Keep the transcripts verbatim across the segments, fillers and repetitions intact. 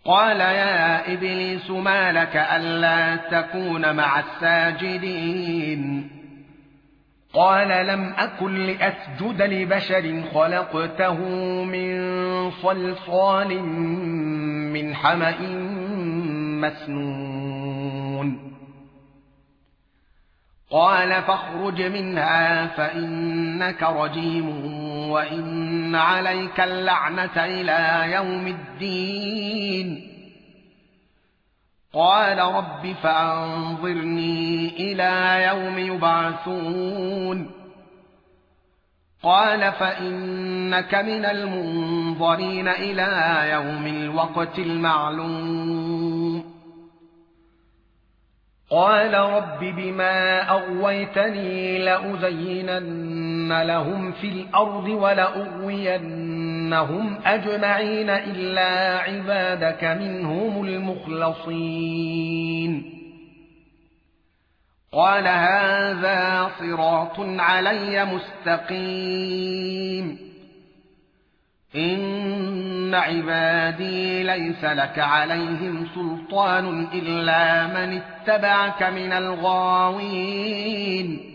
قال يا إبليس ما لك ألا تكون مع الساجدين قال لم أكن لأسجد لبشر خلقته من صلصال من حمأ مسنون قال فاخرج منها فإنك رجيم وإن عليك اللعنة إلى يوم الدين قال رب فأنظرني إلى يوم يبعثون قال فإنك من المنظرين إلى يوم الوقت المعلوم قال رب بما أغويتني لأزينن لهم في الأرض ولأغوينهم أجمعين إلا عبادك منهم المخلصين قال هذا صراط علي مستقيم إن عبادي ليس لك عليهم سلطان إلا من اتبعك من الغاوين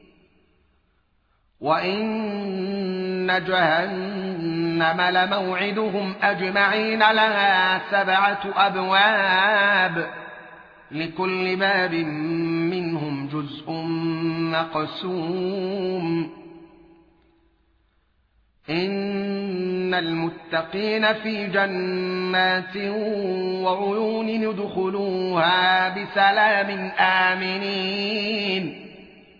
وإن جهنم لموعدهم أجمعين لها سبعة أبواب لكل باب منهم جزء مقسوم إن المتقين في جنات وعيون يدخلوها بسلام آمنين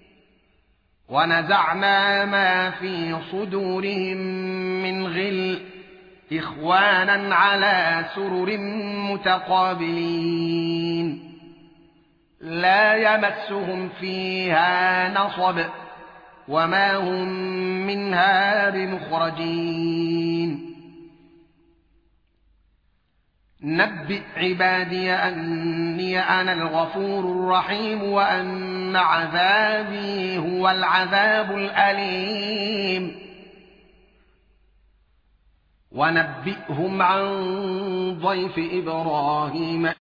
ونزعنا ما في صدورهم من غل إخوانا على سرر متقابلين لا يمسهم فيها نصب وما هم منها بمخرجين نبئ عبادي أني أنا الغفور الرحيم وأن عذابي هو العذاب الأليم ونبئهم عن ضيف إبراهيم